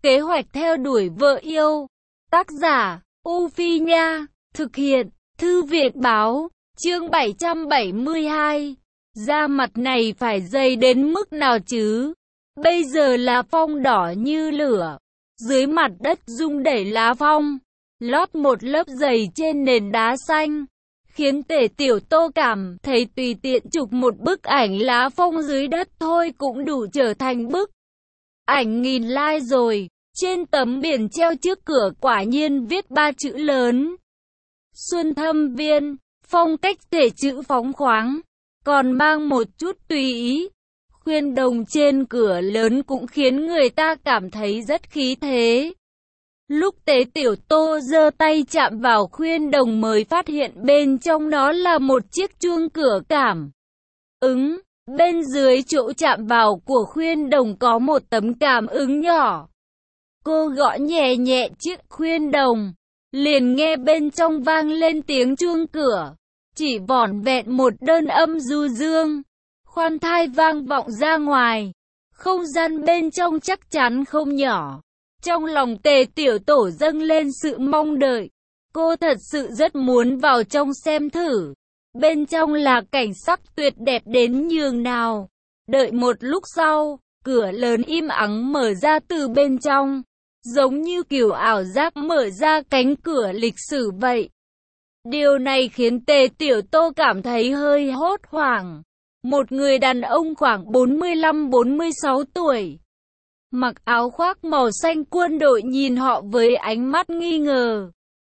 Kế hoạch theo đuổi vợ yêu. Tác giả, U Phi Nha. Thực hiện, Thư viện Báo. Chương 772. Da mặt này phải dày đến mức nào chứ? Bây giờ lá phong đỏ như lửa. Dưới mặt đất rung đẩy lá phong, lót một lớp dày trên nền đá xanh, khiến Tề Tiểu Tô cảm thấy tùy tiện chụp một bức ảnh lá phong dưới đất thôi cũng đủ trở thành bức ảnh nghìn like rồi. Trên tấm biển treo trước cửa quả nhiên viết 3 chữ lớn: Xuân Thâm Viên. Phong cách thể chữ phóng khoáng, còn mang một chút tùy ý. Khuyên đồng trên cửa lớn cũng khiến người ta cảm thấy rất khí thế. Lúc Tế Tiểu Tô giơ tay chạm vào khuyên đồng mới phát hiện bên trong nó là một chiếc chuông cửa cảm ứng. Bên dưới chỗ chạm vào của khuyên đồng có một tấm cảm ứng nhỏ. Cô gõ nhẹ nhẹ chiếc khuyên đồng, liền nghe bên trong vang lên tiếng chuông cửa. Chỉ vỏn vẹn một đơn âm du dương, khoan thai vang vọng ra ngoài. Không gian bên trong chắc chắn không nhỏ. Trong lòng Tề Tiểu Tổ dâng lên sự mong đợi. Cô thật sự rất muốn vào trong xem thử. Bên trong là cảnh sắc tuyệt đẹp đến nhường nào. Đợi một lúc sau, cửa lớn im ắng mở ra từ bên trong, giống như kiểu ảo giác mở ra cánh cửa lịch sử vậy. Điều này khiến Tề Tiểu Tô cảm thấy hơi hốt hoảng. Một người đàn ông khoảng 45-46 tuổi, mặc áo khoác màu xanh quân đội nhìn họ với ánh mắt nghi ngờ.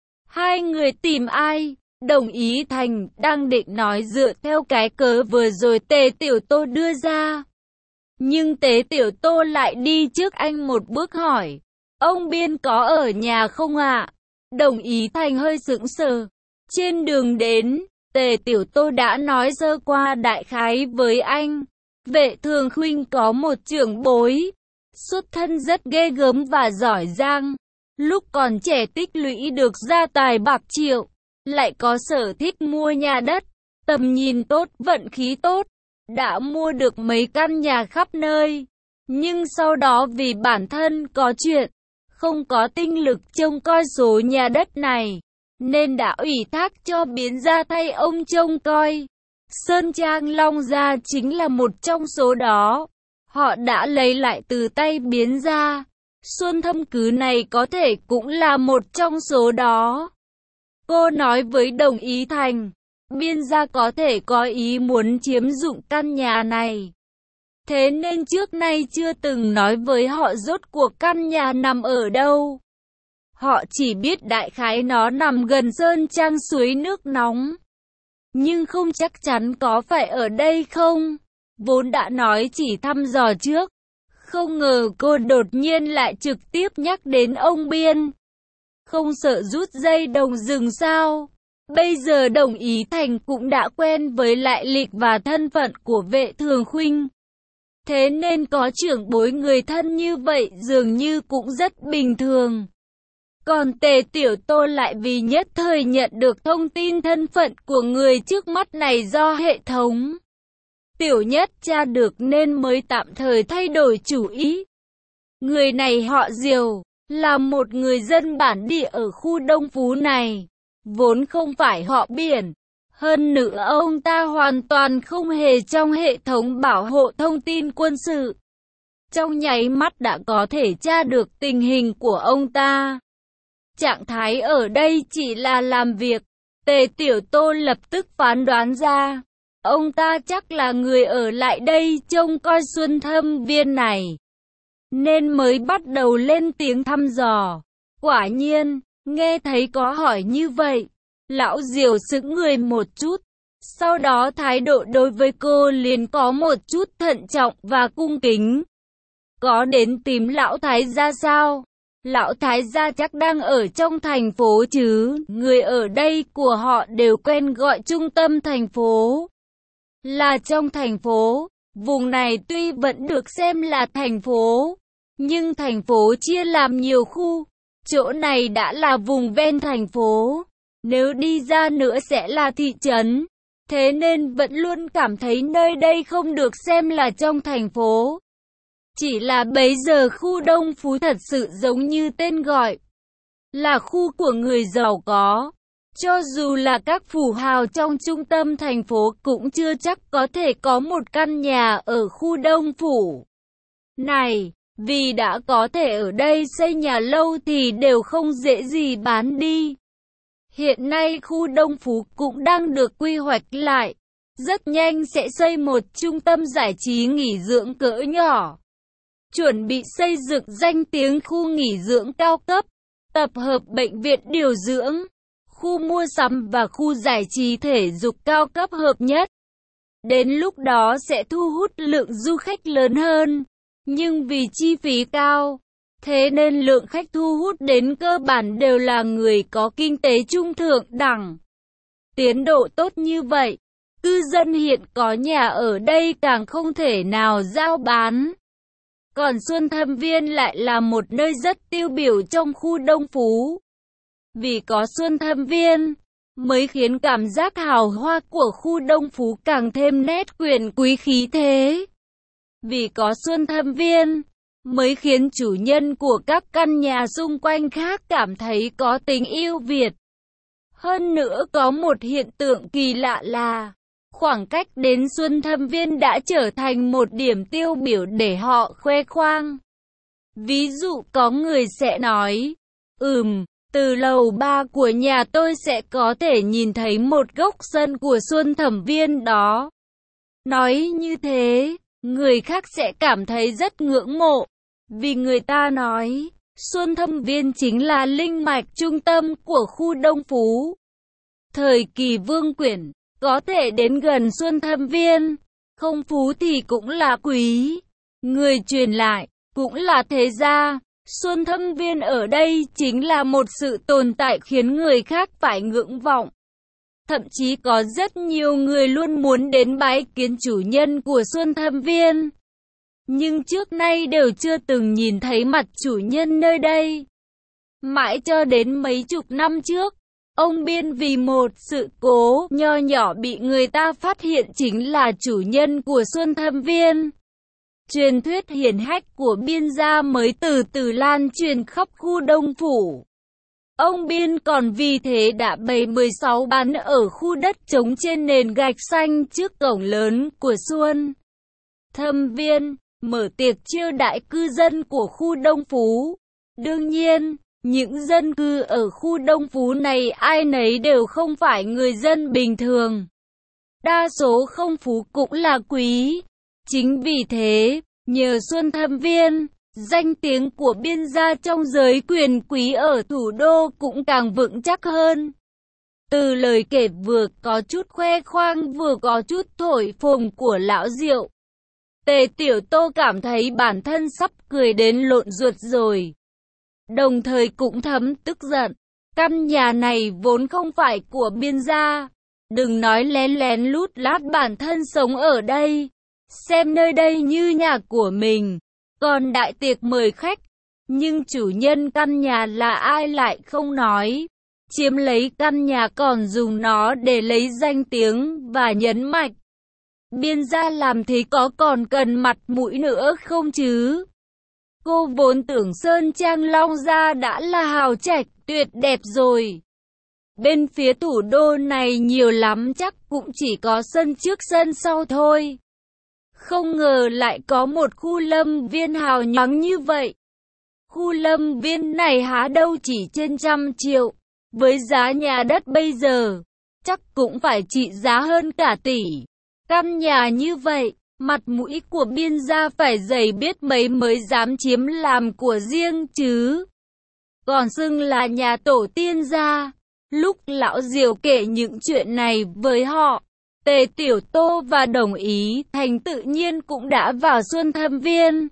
Hai người tìm ai? Đồng Ý Thành đang định nói dựa theo cái cớ vừa rồi Tề Tiểu Tô đưa ra. Nhưng Tề Tiểu Tô lại đi trước anh một bước hỏi: Ông Biên có ở nhà không ạ? Đồng Ý Thành hơi sững sờ. Trên đường đến, Tề Tiểu Tô đã nói sơ qua đại khái với anh. Vệ Thường Khuynh có một trưởng bối, xuất thân rất ghê gớm và giỏi giang. Lúc còn trẻ tích lũy được gia tài bạc triệu, lại có sở thích mua nhà đất, tầm nhìn tốt, vận khí tốt, đã mua được mấy căn nhà khắp nơi. Nhưng sau đó vì bản thân có chuyện, không có tinh lực trông coi số nhà đất này, nên đã ủy thác cho Biến gia thay ông trông coi. Sơn Trang Long gia chính là một trong số đó. Họ đã lấy lại từ tay Biến gia. Xuân Thâm cứ này có thể cũng là một trong số đó. Cô nói với Đồng Ý Thành, Biên gia có thể có ý muốn chiếm dụng căn nhà này. Thế nên trước nay chưa từng nói với họ rốt cuộc căn nhà nằm ở đâu. Họ chỉ biết đại khái nó nằm gần Sơn Trang suối nước nóng, nhưng không chắc chắn có phải ở đây không. Vốn đã nói chỉ thăm dò trước, không ngờ cô đột nhiên lại trực tiếp nhắc đến ông Biên. Không sợ rút dây đồng rừng sao? Bây giờ Đồng Ý Thành cũng đã quen với lại lịch và thân phận của Vệ Thường Khuynh. Thế nên có trưởng bối người thân như vậy dường như cũng rất bình thường. Còn Tề Tiểu Tô lại vì nhất thời nhận được thông tin thân phận của người trước mắt này do hệ thống Tiểu Nhất tra được nên mới tạm thời thay đổi chủ ý. Người này họ Diều, là một người dân bản địa ở khu Đông Phú này, vốn không phải họ Biển. Hơn nữa ông ta hoàn toàn không hề trong hệ thống bảo hộ thông tin quân sự. Trong nháy mắt đã có thể tra được tình hình của ông ta. Trạng thái ở đây chỉ là làm việc. Tề Tiểu Tô lập tức phán đoán ra, ông ta chắc là người ở lại đây trông coi Xuân Thâm Viên này, nên mới bắt đầu lên tiếng thăm dò. Quả nhiên, nghe thấy có hỏi như vậy, lão Diều sững người một chút. Sau đó thái độ đối với cô liền có một chút thận trọng và cung kính. Có đến tìm lão thái gia sao? Lão thái gia chắc đang ở trong thành phố chứ? Người ở đây của họ đều quen gọi trung tâm thành phố là trong thành phố. Vùng này tuy vẫn được xem là thành phố, nhưng thành phố chia làm nhiều khu. Chỗ này đã là vùng ven thành phố, nếu đi ra nữa sẽ là thị trấn. Thế nên vẫn luôn cảm thấy nơi đây không được xem là trong thành phố. Chỉ là bấy giờ khu Đông Phú thật sự giống như tên gọi, là khu của người giàu có. Cho dù là các phú hào trong trung tâm thành phố cũng chưa chắc có thể có một căn nhà ở khu Đông Phủ này, vì đã có thể ở đây xây nhà lâu thì đều không dễ gì bán đi. Hiện nay khu Đông Phú cũng đang được quy hoạch lại, rất nhanh sẽ xây một trung tâm giải trí nghỉ dưỡng cỡ nhỏ. Chuẩn bị xây dựng danh tiếng khu nghỉ dưỡng cao cấp, tập hợp bệnh viện điều dưỡng, khu mua sắm và khu giải trí thể dục cao cấp hợp nhất. Đến lúc đó sẽ thu hút lượng du khách lớn hơn, nhưng vì chi phí cao, thế nên lượng khách thu hút đến cơ bản đều là người có kinh tế trung thượng đẳng. Tiến độ tốt như vậy, cư dân hiện có nhà ở đây càng không thể nào giao bán. Còn Xuân Thâm Viên lại là một nơi rất tiêu biểu trong khu Đông Phú. Vì có Xuân Thâm Viên, mới khiến cảm giác hào hoa của khu Đông Phú càng thêm nét quyền quý khí thế. Vì có Xuân Thâm Viên, mới khiến chủ nhân của các căn nhà xung quanh khác cảm thấy có tình yêu Việt. Hơn nữa có một hiện tượng kỳ lạ là, khoảng cách đến Xuân Thâm Viên đã trở thành một điểm tiêu biểu để họ khoe khoang. Ví dụ có người sẽ nói, từ lầu 3 của nhà tôi sẽ có thể nhìn thấy một góc sân của Xuân Thâm Viên đó. Nói như thế, người khác sẽ cảm thấy rất ngưỡng mộ, vì người ta nói, Xuân Thâm Viên chính là linh mạch trung tâm của khu Đông Phú. Thời kỳ Vương Quyển, có thể đến gần Xuân Thâm Viên, không phú thì cũng là quý. Người truyền lại, cũng là thế gia. Xuân Thâm Viên ở đây chính là một sự tồn tại khiến người khác phải ngưỡng vọng. Thậm chí có rất nhiều người luôn muốn đến bái kiến chủ nhân của Xuân Thâm Viên, nhưng trước nay đều chưa từng nhìn thấy mặt chủ nhân nơi đây. Mãi cho đến mấy chục năm trước, ông Biên vì một sự cố nho nhỏ bị người ta phát hiện chính là chủ nhân của Xuân Thâm Viên. Truyền thuyết hiển hách của Biên gia mới từ từ lan truyền khắp khu Đông Phủ. Ông Biên còn vì thế đã bày 16 bán ở khu đất trống trên nền gạch xanh trước cổng lớn của Xuân Thâm Viên, mở tiệc chiêu đãi cư dân của khu Đông Phú. Đương nhiên, những dân cư ở khu Đông Phú này ai nấy đều không phải người dân bình thường. Đa số không phú cũng là quý. Chính vì thế, nhờ Xuân Thâm Viên, danh tiếng của Biên gia trong giới quyền quý ở thủ đô cũng càng vững chắc hơn. Từ lời kể vừa có chút khoe khoang vừa có chút thổi phồng của lão Diệu, Tề Tiểu Tô cảm thấy bản thân sắp cười đến lộn ruột rồi. Đồng thời cũng thấm tức giận. Căn nhà này vốn không phải của Biên gia. Đừng nói lén lén lút lát bản thân sống ở đây, xem nơi đây như nhà của mình, còn đại tiệc mời khách. Nhưng chủ nhân căn nhà là ai lại không nói. Chiếm lấy căn nhà còn dùng nó để lấy danh tiếng và nhấn mạnh. Biên gia làm thế có còn cần mặt mũi nữa không chứ? Cô vốn tưởng Sơn Trang Long Gia đã là hào trạch tuyệt đẹp rồi. Bên phía thủ đô này nhiều lắm chắc cũng chỉ có sân trước sân sau thôi. Không ngờ lại có một khu lâm viên hào nhoáng như vậy. Khu lâm viên này há đâu chỉ trên 100 triệu. Với giá nhà đất bây giờ, chắc cũng phải trị giá hơn cả tỷ. Căn nhà như vậy, mặt mũi của Biên gia phải dày biết mấy mới dám chiếm làm của riêng chứ. Còn xưng là nhà tổ tiên gia. Lúc lão Diệu kể những chuyện này với họ, Tề Tiểu Tô và đồng ý thành tự nhiên cũng đã vào Xuân Thâm Viên.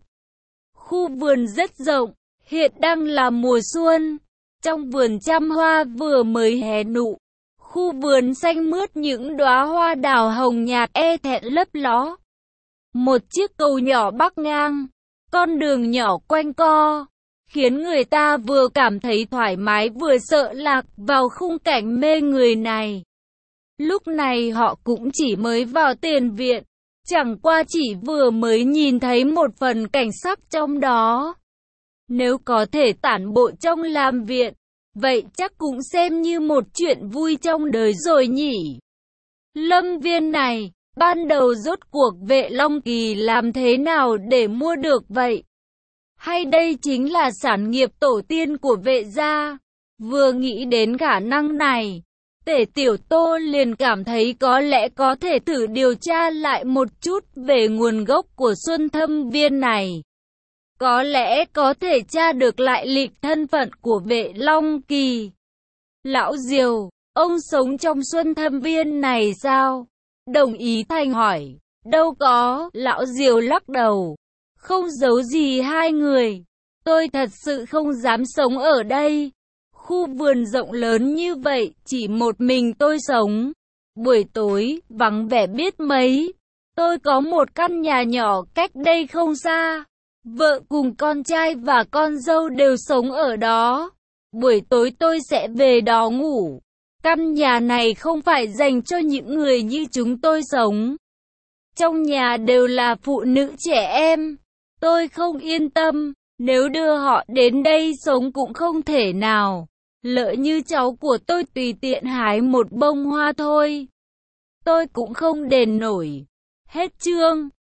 Khu vườn rất rộng, hiện đang là mùa xuân. Trong vườn trăm hoa vừa mới hé nụ. Khu vườn xanh mướt những đóa hoa đào hồng nhạt e thẹn lấp ló. Một chiếc cầu nhỏ bắc ngang, con đường nhỏ quanh co, khiến người ta vừa cảm thấy thoải mái vừa sợ lạc vào khung cảnh mê người này. Lúc này họ cũng chỉ mới vào tiền viện, Chẳng qua chỉ vừa mới nhìn thấy một phần cảnh sắc trong đó. Nếu có thể tản bộ trong Lam Viện, vậy chắc cũng xem như một chuyện vui trong đời rồi nhỉ. Lâm viên này, ban đầu rốt cuộc Vệ Long Kỳ làm thế nào để mua được vậy? Hay đây chính là sản nghiệp tổ tiên của Vệ gia? Vừa nghĩ đến khả năng này, Tể Tiểu Tô liền cảm thấy có lẽ có thể thử điều tra lại một chút về nguồn gốc của Xuân Thâm viên này. Có lẽ có thể tra được lại lịch thân phận của Vệ Long Kỳ. Lão Diều, ông sống trong Xuân Thâm viên này sao? Đồng Ý Thanh hỏi. Đâu có, Lão Diều lắc đầu. Không giấu gì hai người. Tôi thật sự không dám sống ở đây. Khu vườn rộng lớn như vậy, chỉ một mình tôi sống. Buổi tối, vắng vẻ biết mấy. Tôi có một căn nhà nhỏ cách đây không xa. Vợ cùng con trai và con dâu đều sống ở đó. Buổi tối tôi sẽ về đó ngủ. Căn nhà này không phải dành cho những người như chúng tôi sống. Trong nhà đều là phụ nữ trẻ em. Tôi không yên tâm, nếu đưa họ đến đây sống cũng không thể nào. Lỡ như cháu của tôi tùy tiện hái một bông hoa thôi, tôi cũng không đền nổi. Hết chương.